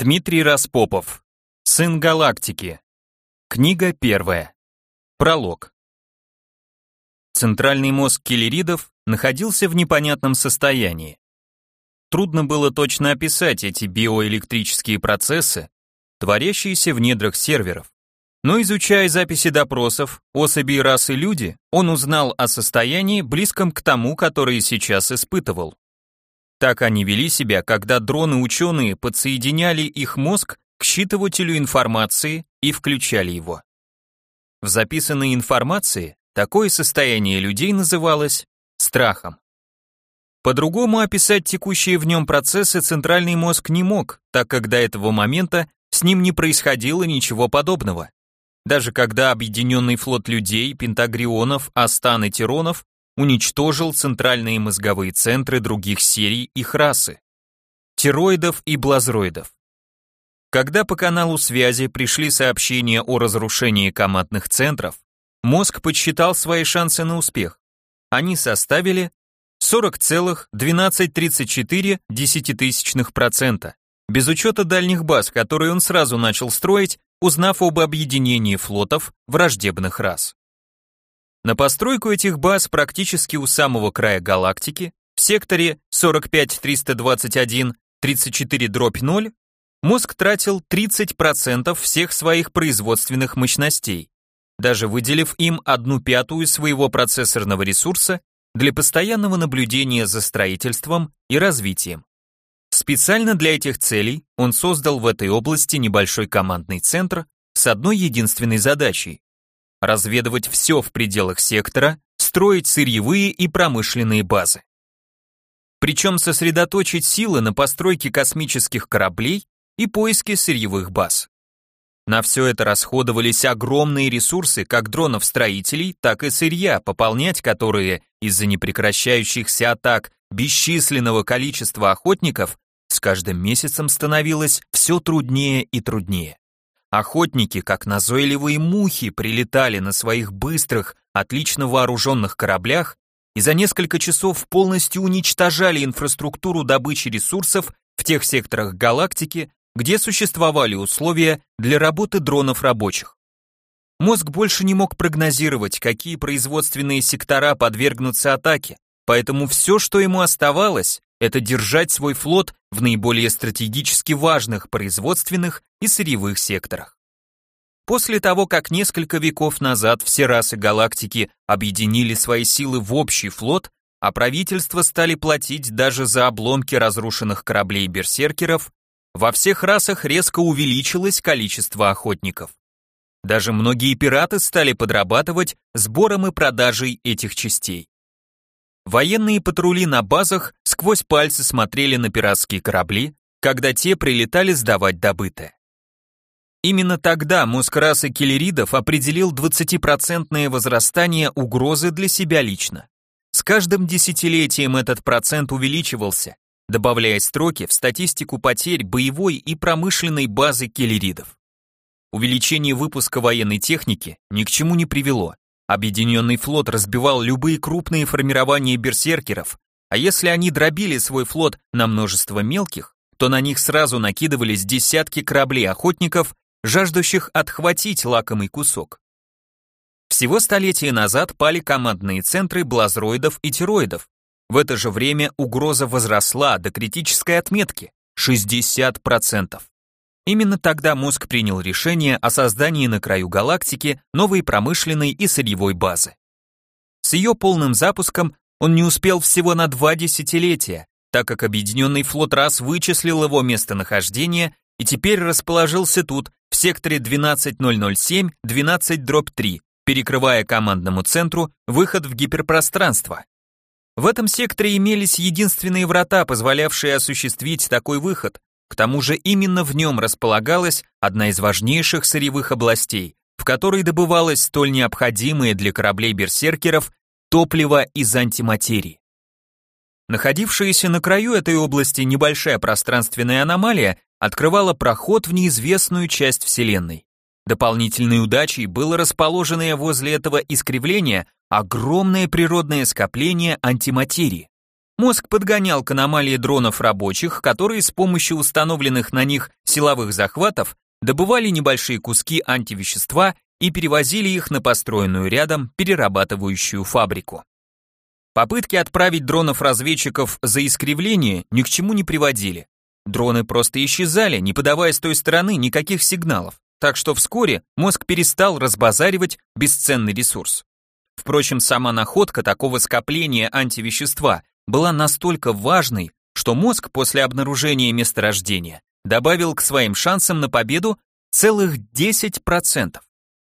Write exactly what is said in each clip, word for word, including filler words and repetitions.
Дмитрий Распопов. Сын галактики. Книга первая. Пролог. Центральный мозг киллеридов находился в непонятном состоянии. Трудно было точно описать эти биоэлектрические процессы, творящиеся в недрах серверов. Но изучая записи допросов особей расы люди, он узнал о состоянии, близком к тому, которое сейчас испытывал. Так они вели себя, когда дроны-ученые подсоединяли их мозг к считывателю информации и включали его. В записанной информации такое состояние людей называлось страхом. По-другому описать текущие в нем процессы центральный мозг не мог, так как до этого момента с ним не происходило ничего подобного. Даже когда объединенный флот людей, пентагрионов, астан и тиронов уничтожил центральные мозговые центры других серий их расы – тироидов и блазроидов. Когда по каналу связи пришли сообщения о разрушении командных центров, мозг подсчитал свои шансы на успех. Они составили сорок целых двенадцать тридцать четыре десятитысячных процента, без учета дальних баз, которые он сразу начал строить, узнав об объединении флотов враждебных рас. На постройку этих баз практически у самого края галактики, в секторе сорок пять триста двадцать один тридцать четыре ноль, мозг тратил тридцать процентов всех своих производственных мощностей, даже выделив им одну пятую своего процессорного ресурса для постоянного наблюдения за строительством и развитием. Специально для этих целей он создал в этой области небольшой командный центр с одной единственной задачей – разведывать все в пределах сектора, строить сырьевые и промышленные базы. Причем сосредоточить силы на постройке космических кораблей и поиске сырьевых баз. На все это расходовались огромные ресурсы как дронов-строителей, так и сырья, пополнять которые из-за непрекращающихся атак бесчисленного количества охотников с каждым месяцем становилось все труднее и труднее. Охотники, как назойливые мухи, прилетали на своих быстрых, отлично вооруженных кораблях и за несколько часов полностью уничтожали инфраструктуру добычи ресурсов в тех секторах галактики, где существовали условия для работы дронов рабочих. Мозг больше не мог прогнозировать, какие производственные сектора подвергнутся атаке, поэтому все, что ему оставалось, это держать свой флот в наиболее стратегически важных производственных и сырьевых секторах. После того, как несколько веков назад все расы галактики объединили свои силы в общий флот, а правительства стали платить даже за обломки разрушенных кораблей берсеркеров, во всех расах резко увеличилось количество охотников. Даже многие пираты стали подрабатывать сбором и продажей этих частей. Военные патрули на базах сквозь пальцы смотрели на пиратские корабли, когда те прилетали сдавать добытое. Именно тогда мозг расы киллеридов определил двадцатипроцентное возрастание угрозы для себя лично. С каждым десятилетием этот процент увеличивался, добавляя строки в статистику потерь боевой и промышленной базы киллеридов. Увеличение выпуска военной техники ни к чему не привело. Объединенный флот разбивал любые крупные формирования берсеркеров, а если они дробили свой флот на множество мелких, то на них сразу накидывались десятки кораблей-охотников, жаждущих отхватить лакомый кусок. Всего столетия назад пали командные центры блазроидов и тироидов. В это же время угроза возросла до критической отметки – шестьдесят процентов. Именно тогда мозг принял решение о создании на краю галактики новой промышленной и сырьевой базы. С ее полным запуском он не успел всего на два десятилетия, так как объединенный флот рас вычислил его местонахождение и теперь расположился тут, в секторе двенадцать ноль ноль семь двенадцать три, перекрывая командному центру выход в гиперпространство. В этом секторе имелись единственные врата, позволявшие осуществить такой выход. К тому же именно в нем располагалась одна из важнейших сырьевых областей, в которой добывалось столь необходимое для кораблей-берсеркеров топливо из антиматерии. Находившаяся на краю этой области небольшая пространственная аномалия открывала проход в неизвестную часть Вселенной. Дополнительной удачей было расположенное возле этого искривления огромное природное скопление антиматерии. Мозг подгонял к аномалии дронов рабочих, которые с помощью установленных на них силовых захватов добывали небольшие куски антивещества и перевозили их на построенную рядом перерабатывающую фабрику. Попытки отправить дронов-разведчиков за искривление ни к чему не приводили. Дроны просто исчезали, не подавая с той стороны никаких сигналов, так что вскоре мозг перестал разбазаривать бесценный ресурс. Впрочем, сама находка такого скопления антивещества была настолько важной, что мозг после обнаружения месторождения добавил к своим шансам на победу целых десять процентов.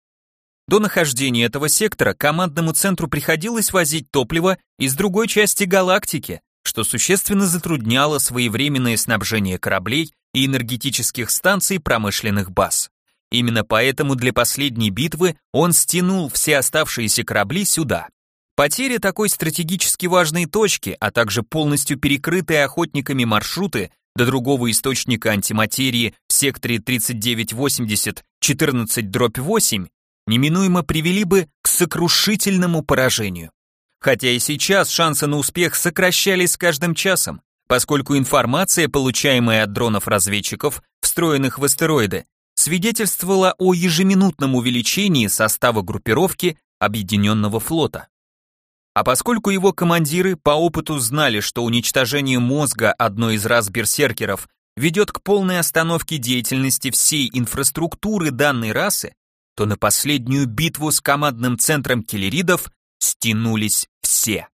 До нахождения этого сектора командному центру приходилось возить топливо из другой части галактики, что существенно затрудняло своевременное снабжение кораблей и энергетических станций промышленных баз. Именно поэтому для последней битвы он стянул все оставшиеся корабли сюда. Потеря такой стратегически важной точки, а также полностью перекрытые охотниками маршруты до другого источника антиматерии в секторе тридцать девять восемьдесят четырнадцать дробь восемь неминуемо привели бы к сокрушительному поражению. Хотя и сейчас шансы на успех сокращались с каждым часом, поскольку информация, получаемая от дронов-разведчиков, встроенных в астероиды, свидетельствовала о ежеминутном увеличении состава группировки Объединенного флота. А поскольку его командиры по опыту знали, что уничтожение мозга одной из рас берсеркеров ведет к полной остановке деятельности всей инфраструктуры данной расы, то на последнюю битву с командным центром киллеридов стянулись все.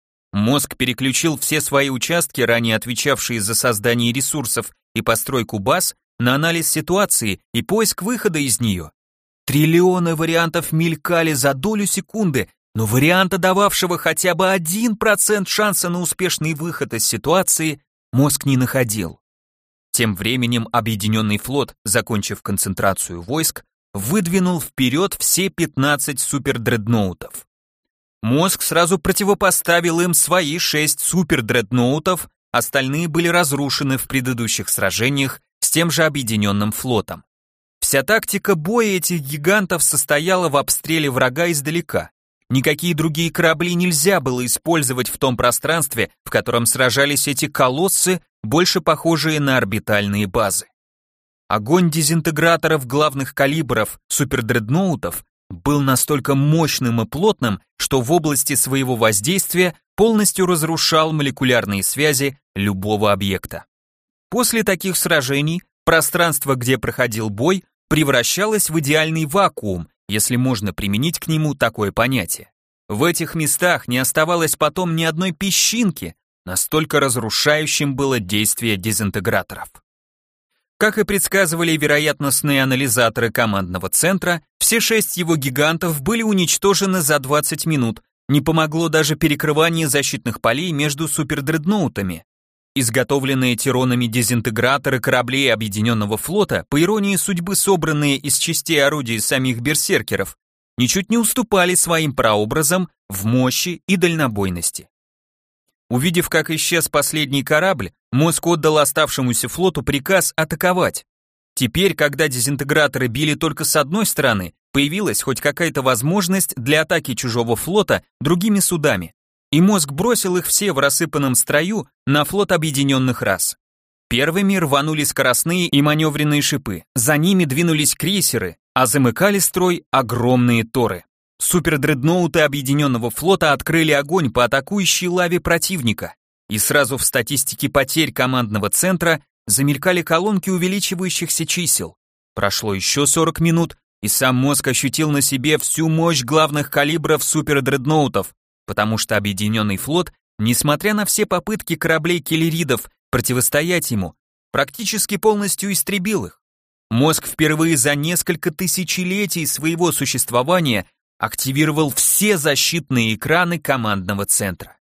Мозг переключил все свои участки, ранее отвечавшие за создание ресурсов и постройку баз, на анализ ситуации и поиск выхода из нее. Триллионы вариантов мелькали за долю секунды, но варианта, дававшего хотя бы один процент шанса на успешный выход из ситуации, мозг не находил. Тем временем Объединенный флот, закончив концентрацию войск, выдвинул вперед все пятнадцать супердредноутов. Мозг сразу противопоставил им свои шесть супердредноутов, остальные были разрушены в предыдущих сражениях с тем же Объединенным флотом. Вся тактика боя этих гигантов состояла в обстреле врага издалека. Никакие другие корабли нельзя было использовать в том пространстве, в котором сражались эти колоссы, больше похожие на орбитальные базы. Огонь дезинтеграторов главных калибров супердредноутов был настолько мощным и плотным, что в области своего воздействия полностью разрушал молекулярные связи любого объекта. После таких сражений пространство, где проходил бой, превращалось в идеальный вакуум, если можно применить к нему такое понятие. В этих местах не оставалось потом ни одной песчинки, настолько разрушающим было действие дезинтеграторов. Как и предсказывали вероятностные анализаторы командного центра, все шесть его гигантов были уничтожены за двадцать минут, не помогло даже перекрывание защитных полей между супердредноутами. Изготовленные тиронами дезинтеграторы кораблей Объединенного флота, по иронии судьбы собранные из частей орудий самих берсеркеров, ничуть не уступали своим прообразам в мощи и дальнобойности. Увидев, как исчез последний корабль, мозг отдал оставшемуся флоту приказ атаковать. Теперь, когда дезинтеграторы били только с одной стороны, появилась хоть какая-то возможность для атаки чужого флота другими судами, и мозг бросил их все в рассыпанном строю на флот объединенных рас. Первыми рванули скоростные и маневренные шипы, за ними двинулись крейсеры, а замыкали строй огромные торы. Супердредноуты Объединенного флота открыли огонь по атакующей лаве противника, и сразу в статистике потерь командного центра замелькали колонки увеличивающихся чисел. Прошло еще сорок минут, и сам мозг ощутил на себе всю мощь главных калибров супердредноутов, потому что Объединенный флот, несмотря на все попытки кораблей киллеридов противостоять ему, практически полностью истребил их. Мозг впервые за несколько тысячелетий своего существования активировал все защитные экраны командного центра.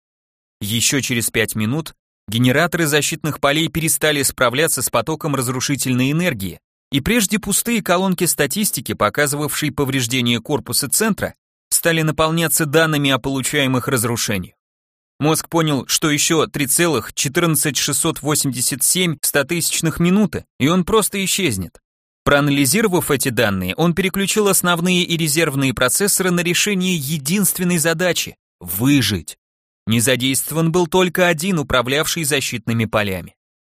Еще через пять минут генераторы защитных полей перестали справляться с потоком разрушительной энергии, и прежде пустые колонки статистики, показывавшие повреждения корпуса центра, стали наполняться данными о получаемых разрушениях. Мозг понял, что еще три целых четырнадцать шестьсот восемьдесят семь стотысячных минуты, и он просто исчезнет. Проанализировав эти данные, он переключил основные и резервные процессоры на решение единственной задачи – выжить. Не задействован был только один управлявший защитными полями.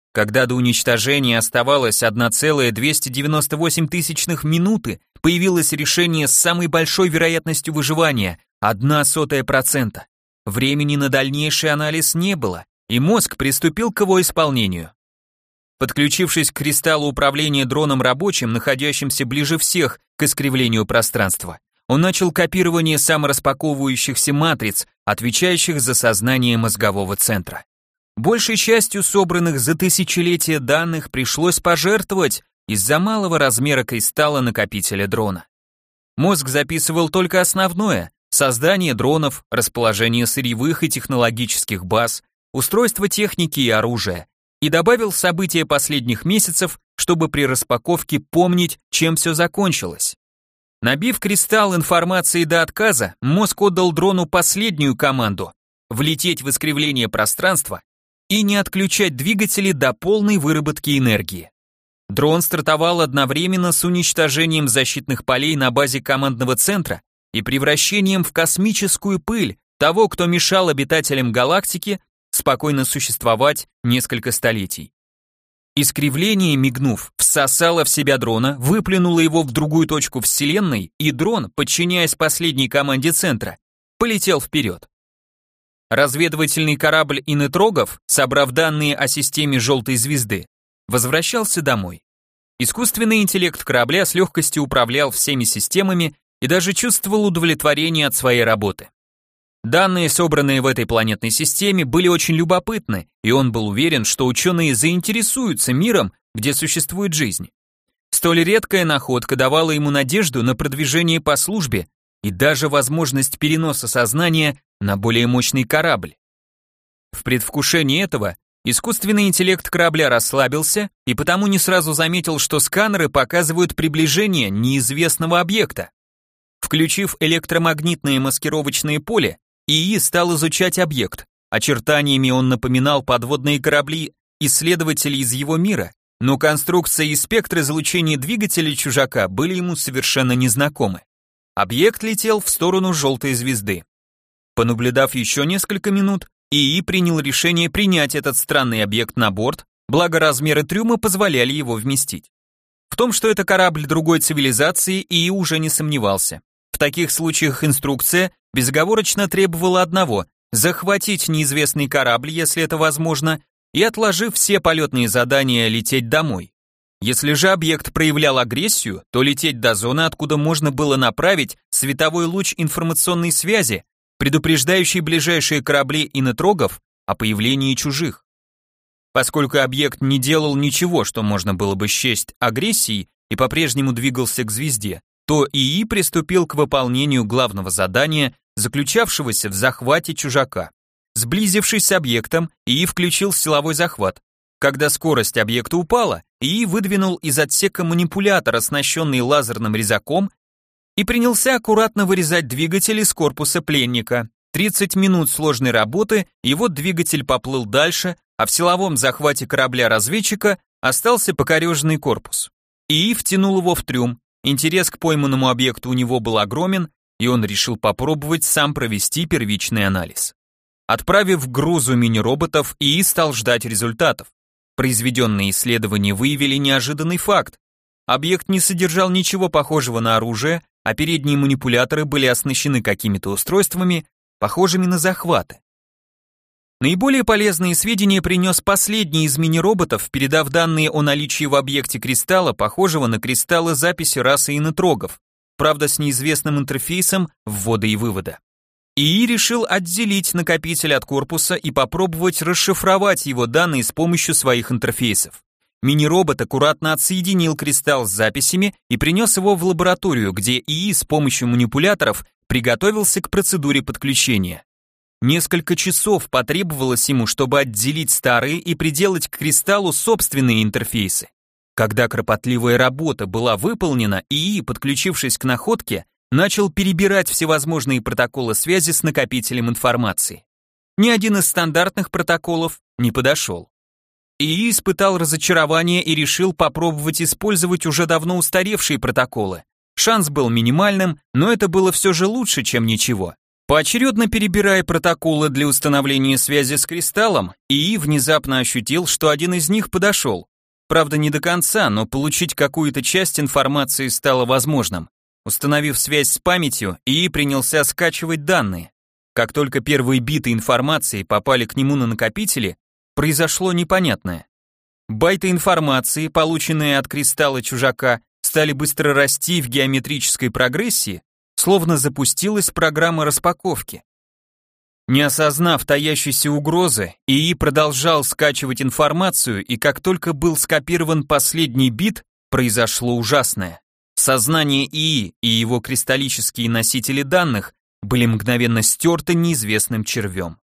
Когда до уничтожения оставалось одна целая двести девяносто восемь тысячных минуты, появилось решение с самой большой вероятностью выживания – одна сотая процента. Времени на дальнейший анализ не было, и мозг приступил к его исполнению. Подключившись к кристаллу управления дроном рабочим, находящимся ближе всех к искривлению пространства, он начал копирование самораспаковывающихся матриц, отвечающих за сознание мозгового центра. Большей частью собранных за тысячелетия данных пришлось пожертвовать из-за малого размера кристалла накопителя дрона. Мозг записывал только основное – создание дронов, расположение сырьевых и технологических баз, устройство техники и оружия, и добавил события последних месяцев, чтобы при распаковке помнить, чем все закончилось. Набив кристалл информации до отказа, мозг отдал дрону последнюю команду – влететь в искривление пространства и не отключать двигатели до полной выработки энергии. Дрон стартовал одновременно с уничтожением защитных полей на базе командного центра и превращением в космическую пыль того, кто мешал обитателям галактики спокойно существовать несколько столетий. Искривление, мигнув, всосало в себя дрона, выплюнуло его в другую точку Вселенной, и дрон, подчиняясь последней команде центра, полетел вперед. Разведывательный корабль инетрогов, собрав данные о системе желтой звезды, возвращался домой. Искусственный интеллект корабля с легкостью управлял всеми системами и даже чувствовал удовлетворение от своей работы. Данные, собранные в этой планетной системе, были очень любопытны, и он был уверен, что ученые заинтересуются миром, где существует жизнь. Столь редкая находка давала ему надежду на продвижение по службе и даже возможность переноса сознания на более мощный корабль. В предвкушении этого искусственный интеллект корабля расслабился и потому не сразу заметил, что сканеры показывают приближение неизвестного объекта. Включив электромагнитное маскировочное поле, ИИ стал изучать объект. Очертаниями он напоминал подводные корабли исследователей из его мира, но конструкция и спектр излучения двигателя чужака были ему совершенно незнакомы. Объект летел в сторону желтой звезды. Понаблюдав еще несколько минут, ИИ принял решение принять этот странный объект на борт, благо размеры трюма позволяли его вместить. В том, что это корабль другой цивилизации, ИИ уже не сомневался. В таких случаях инструкция безоговорочно требовала одного – захватить неизвестный корабль, если это возможно, и, отложив все полетные задания, лететь домой. Если же объект проявлял агрессию, то лететь до зоны, откуда можно было направить световой луч информационной связи, предупреждающий ближайшие корабли инетрогов о появлении чужих. Поскольку объект не делал ничего, что можно было бы счесть агрессией, и по-прежнему двигался к звезде, то ИИ приступил к выполнению главного задания, заключавшегося в захвате чужака. Сблизившись с объектом, ИИ включил силовой захват. Когда скорость объекта упала, ИИ выдвинул из отсека манипулятор, оснащенный лазерным резаком, и принялся аккуратно вырезать двигатель из корпуса пленника. тридцать минут сложной работы, и вот двигатель поплыл дальше, а в силовом захвате корабля-разведчика остался покореженный корпус. ИИ втянул его в трюм. Интерес к пойманному объекту у него был огромен, и он решил попробовать сам провести первичный анализ. Отправив к грузу мини-роботов, ИИ стал ждать результатов. Произведенные исследования выявили неожиданный факт. Объект не содержал ничего похожего на оружие, а передние манипуляторы были оснащены какими-то устройствами, похожими на захваты. Наиболее полезные сведения принес последний из мини-роботов, передав данные о наличии в объекте кристалла, похожего на кристаллы записи расы инетрогов, правда с неизвестным интерфейсом ввода и вывода. ИИ решил отделить накопитель от корпуса и попробовать расшифровать его данные с помощью своих интерфейсов. Мини-робот аккуратно отсоединил кристалл с записями и принес его в лабораторию, где ИИ с помощью манипуляторов приготовился к процедуре подключения. Несколько часов потребовалось ему, чтобы отделить старые и приделать к кристаллу собственные интерфейсы. Когда кропотливая работа была выполнена, ИИ, подключившись к находке, начал перебирать всевозможные протоколы связи с накопителем информации. Ни один из стандартных протоколов не подошел. ИИ испытал разочарование и решил попробовать использовать уже давно устаревшие протоколы. Шанс был минимальным, но это было все же лучше, чем ничего. Поочередно перебирая протоколы для установления связи с кристаллом, ИИ внезапно ощутил, что один из них подошел. Правда, не до конца, но получить какую-то часть информации стало возможным. Установив связь с памятью, ИИ принялся скачивать данные. Как только первые биты информации попали к нему на накопители, произошло непонятное. Байты информации, полученные от кристалла чужака, стали быстро расти в геометрической прогрессии, словно запустилась программа распаковки. Не осознав таящейся угрозы, ИИ продолжал скачивать информацию, и как только был скопирован последний бит, произошло ужасное. Сознание ИИ и его кристаллические носители данных были мгновенно стерты неизвестным червем.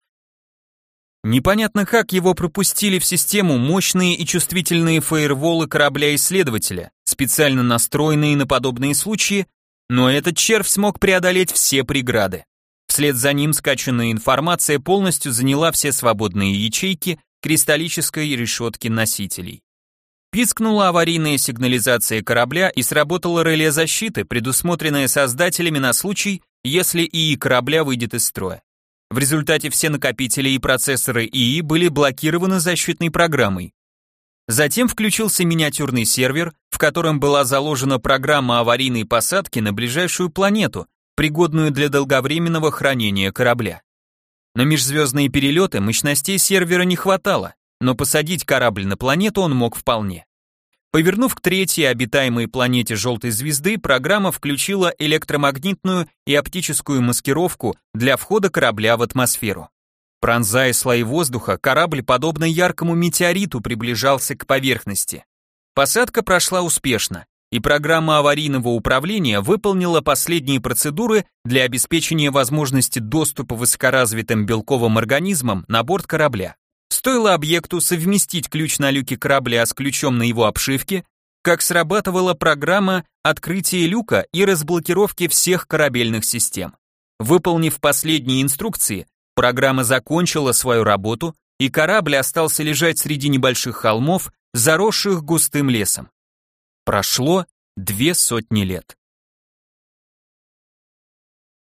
Непонятно, как его пропустили в систему мощные и чувствительные фаерволы корабля-исследователя, специально настроенные на подобные случаи, но этот червь смог преодолеть все преграды. Вслед за ним скачанная информация полностью заняла все свободные ячейки кристаллической решетки носителей. Пискнула аварийная сигнализация корабля и сработало реле защиты, предусмотренное создателями на случай, если ИИ корабля выйдет из строя. В результате все накопители и процессоры ИИ были блокированы защитной программой. Затем включился миниатюрный сервер, в котором была заложена программа аварийной посадки на ближайшую планету, пригодную для долговременного хранения корабля. На межзвездные перелеты мощностей сервера не хватало, но посадить корабль на планету он мог вполне. Повернув к третьей обитаемой планете желтой звезды, программа включила электромагнитную и оптическую маскировку для входа корабля в атмосферу. Пронзая слои воздуха, корабль, подобно яркому метеориту, приближался к поверхности. Посадка прошла успешно, и программа аварийного управления выполнила последние процедуры для обеспечения возможности доступа высокоразвитым белковым организмам на борт корабля. Стоило объекту совместить ключ на люке корабля с ключом на его обшивке, как срабатывала программа открытия люка и разблокировки всех корабельных систем. Выполнив последние инструкции, программа закончила свою работу, и корабль остался лежать среди небольших холмов, заросших густым лесом. Прошло две сотни лет.